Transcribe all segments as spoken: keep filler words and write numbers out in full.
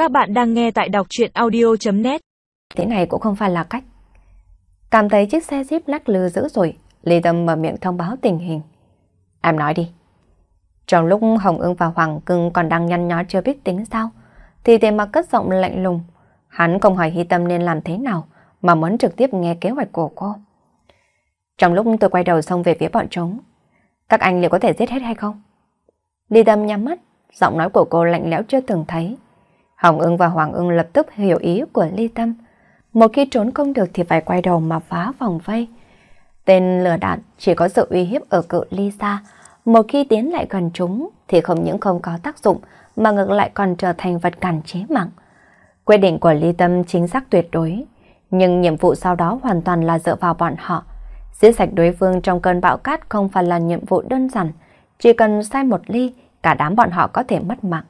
Các bạn đang nghe tại đọc truyện audio chấm net. Thế này cũng không phải là cách. Cảm thấy chiếc xe Jeep lắc lư dữ dội, Ly Tâm mở miệng thông báo tình hình. Em nói đi. Trong lúc Hồng Ưng và Hoàng Cưng còn đang nhăn nhó chưa biết tính sao, thì Tề Mặc cất giọng lạnh lùng. Hắn không hỏi Hy Tâm nên làm thế nào, mà muốn trực tiếp nghe kế hoạch của cô. Trong lúc tôi quay đầu xông về phía bọn chúng, các anh liệu có thể giết hết hay không? Ly Tâm nhắm mắt, giọng nói của cô lạnh lẽo chưa từng thấy. Hồng Ưng và Hoàng Ưng lập tức hiểu ý của Ly Tâm. Một khi trốn không được thì phải quay đầu mà phá vòng vây. Tên lửa đạn chỉ có sự uy hiếp ở cự ly xa. Một khi tiến lại gần chúng thì không những không có tác dụng mà ngược lại còn trở thành vật cản chế mạng. Quyết định của Ly Tâm chính xác tuyệt đối. Nhưng nhiệm vụ sau đó hoàn toàn là dựa vào bọn họ. Giết sạch đối phương trong cơn bão cát không phải là nhiệm vụ đơn giản. Chỉ cần sai một ly, cả đám bọn họ có thể mất mạng.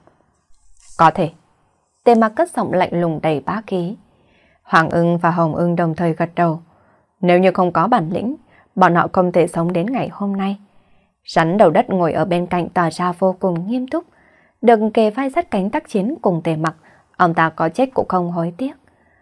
Có thể. Tề Mặc cất giọng lạnh lùng đầy bá khí. Hoàng Ưng và Hồng Ưng đồng thời gật đầu. Nếu như không có bản lĩnh, bọn họ không thể sống đến ngày hôm nay. Rắn đầu đất ngồi ở bên cạnh tỏ ra vô cùng nghiêm túc. Đừng kề vai sát cánh tác chiến cùng Tề Mặc, ông ta có chết cũng không hối tiếc.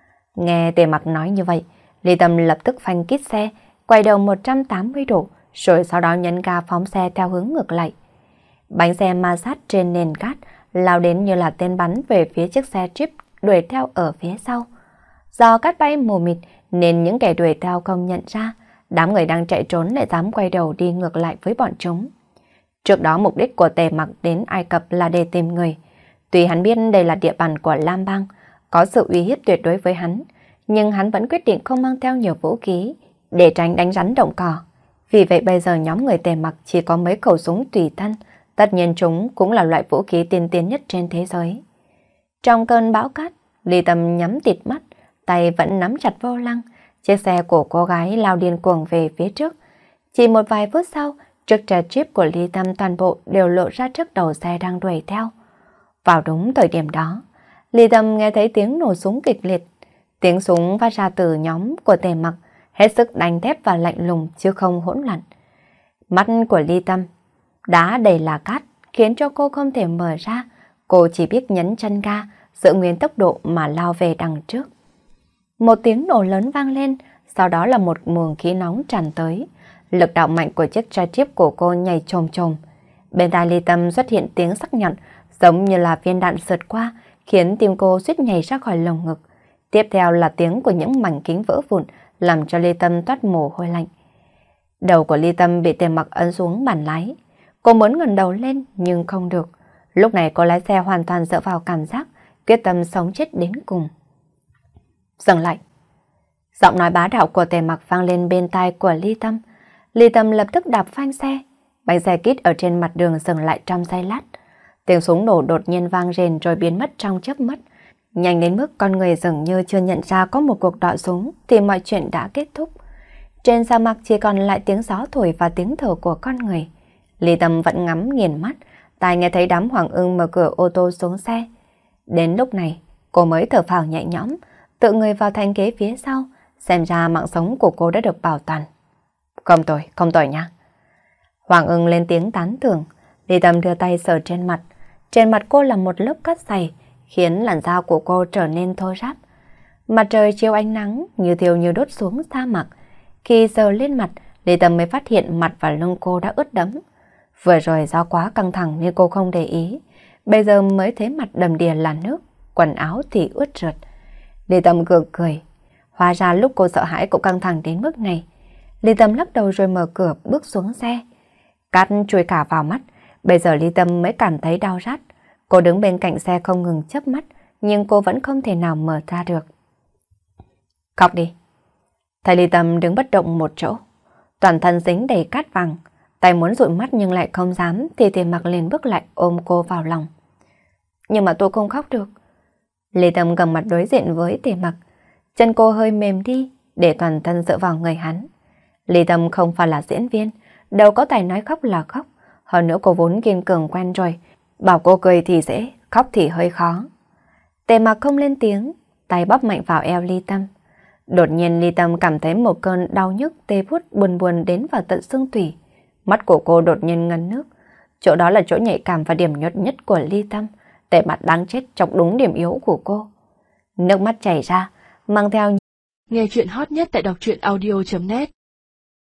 Nghe Tề Mặc nói như vậy, Ly Tâm lập tức phanh kít xe, quay đầu một trăm tám mươi độ, rồi sau đó nhấn ga phóng xe theo hướng ngược lại. Bánh xe ma sát trên nền cát, lao đến như là tên bắn về phía chiếc xe Jeep đuổi theo ở phía sau. Do cát bay mù mịt nên những kẻ đuổi theo không nhận ra, đám người đang chạy trốn lại dám quay đầu đi ngược lại với bọn chúng. Trước đó mục đích của Tề Mặc đến Ai Cập là để tìm người. Tuy hắn biết đây là địa bàn của Lam Bang, có sự uy hiếp tuyệt đối với hắn, nhưng hắn vẫn quyết định không mang theo nhiều vũ khí để tránh đánh rắn động cỏ. Vì vậy bây giờ nhóm người Tề Mặc chỉ có mấy khẩu súng tùy thân, tất nhiên chúng cũng là loại vũ khí tiên tiến nhất trên thế giới. Trong cơn bão cát, Ly Tâm nhắm tịt mắt, tay vẫn nắm chặt vô lăng. Chiếc xe của cô gái lao điên cuồng về phía trước. Chỉ một vài phút sau, chiếc xe Jeep của Ly Tâm toàn bộ đều lộ ra trước đầu xe đang đuổi theo. Vào đúng thời điểm đó, Ly Tâm nghe thấy tiếng nổ súng kịch liệt. Tiếng súng phát ra từ nhóm của Tề Mặc, hết sức đánh thép và lạnh lùng chứ không hỗn loạn. Mắt của Ly Tâm đá đầy là cát, khiến cho cô không thể mở ra. Cô chỉ biết nhấn chân ga, giữ nguyên tốc độ mà lao về đằng trước. Một tiếng nổ lớn vang lên, sau đó là một luồng khí nóng tràn tới. Lực đạo mạnh của chiếc xe Jeep của cô nhảy chồm chồm. Bên tai Ly Tâm xuất hiện tiếng sắc nhọn, giống như là viên đạn sượt qua, khiến tim cô suýt nhảy ra khỏi lồng ngực. Tiếp theo là tiếng của những mảnh kính vỡ vụn, làm cho Ly Tâm toát mồ hôi lạnh. Đầu của Ly Tâm bị Tề Mặc ấn xuống bàn lái. Cô muốn ngẩng đầu lên nhưng không được. Lúc này cô lái xe hoàn toàn dựa vào cảm giác, quyết tâm sống chết đến cùng. Dừng lại. Giọng nói bá đạo của Tề Mặc vang lên bên tai của Ly Tâm. Ly Tâm lập tức đạp phanh xe. Bánh xe kít ở trên mặt đường dừng lại trong giây lát. Tiếng súng nổ đột nhiên vang rền rồi biến mất trong chớp mắt. Nhanh đến mức con người dường như chưa nhận ra có một cuộc đọ súng thì mọi chuyện đã kết thúc. Trên sa mạc chỉ còn lại tiếng gió thổi và tiếng thở của con người. Ly Tâm vẫn ngắm nghiền mắt, tai nghe thấy đám Hoàng Ưng mở cửa ô tô xuống xe. Đến lúc này, cô mới thở phào nhẹ nhõm, tự người vào thành ghế phía sau, xem ra mạng sống của cô đã được bảo toàn. Không tồi, không tồi nha. Hoàng Ưng lên tiếng tán thưởng, Ly Tâm đưa tay sờ trên mặt. Trên mặt cô là một lớp cát dày, khiến làn da của cô trở nên thô ráp. Mặt trời chiếu ánh nắng như thiêu như đốt xuống sa mạc. Khi sờ lên mặt, Ly Tâm mới phát hiện mặt và lưng cô đã ướt đẫm. Vừa rồi do quá căng thẳng nên cô không để ý, bây giờ mới thấy mặt đầm đìa là nước, quần áo thì ướt rượt. Ly Tâm gượng cười, hóa ra lúc cô sợ hãi cũng căng thẳng đến mức này. Ly Tâm lắc đầu rồi mở cửa bước xuống xe. Cát chui cả vào mắt, bây giờ Ly Tâm mới cảm thấy đau rát. Cô đứng bên cạnh xe không ngừng chớp mắt, nhưng cô vẫn không thể nào mở ra được. Khóc đi. Thấy Ly Tâm đứng bất động một chỗ, toàn thân dính đầy cát vàng, tay muốn dụi mắt nhưng lại không dám, thì Tề Mặc liền bước lại ôm cô vào lòng. Nhưng mà tôi không khóc được. Ly Tâm gầm mặt đối diện với Tề Mặc, chân cô hơi mềm đi để toàn thân dựa vào người hắn. Ly Tâm không phải là diễn viên, đâu có tài nói khóc là khóc. Hơn nữa cô vốn kiên cường quen rồi, bảo cô cười thì dễ, khóc thì hơi khó. Tề Mặc không lên tiếng, tay bóp mạnh vào eo Ly Tâm. Đột nhiên Ly Tâm cảm thấy một cơn đau nhức tê buốt buồn buồn đến vào tận xương tủy. Mắt của cô đột nhiên ngấn nước. Chỗ đó là chỗ nhạy cảm và điểm nhột nhất của Ly Tâm. Tề mặt đáng chết chọc đúng điểm yếu của cô. Nước mắt chảy ra, mang theo. Nghe chuyện hot nhất tại đọc truyện audio chấm net